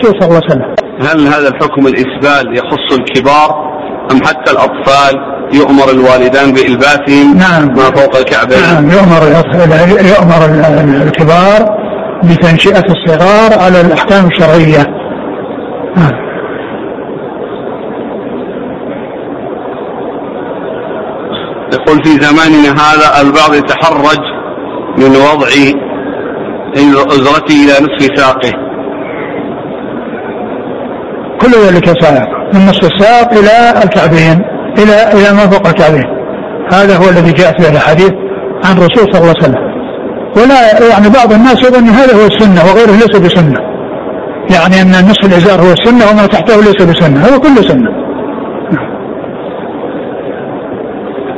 الرسول صلى الله عليه وسلم. هل هذا الحكم الإسبال يخص الكبار أم حتى الأطفال يؤمر الوالدان بإلباسهم ما فوق الكعبين؟ نعم، يؤمر الكبار بتنشئة الصغار على الأحكام الشرعية. يقول في زماننا هذا البعض يتحرج من وضع أزرته إلى نصف ساقه. كل ذلك سائق من نصف الساق إلى الكعبين، إلى ما فوق الكعبين. هذا هو الذي جاءت به الحديث عن الرسول صلى الله عليه وسلم. ولا يعني بعض الناس يظن هذا هو السنة وغيره ليس بسنة، يعني أن نصف الإزار هو السنة وما تحته ليس بسنة، هذا كله سنة.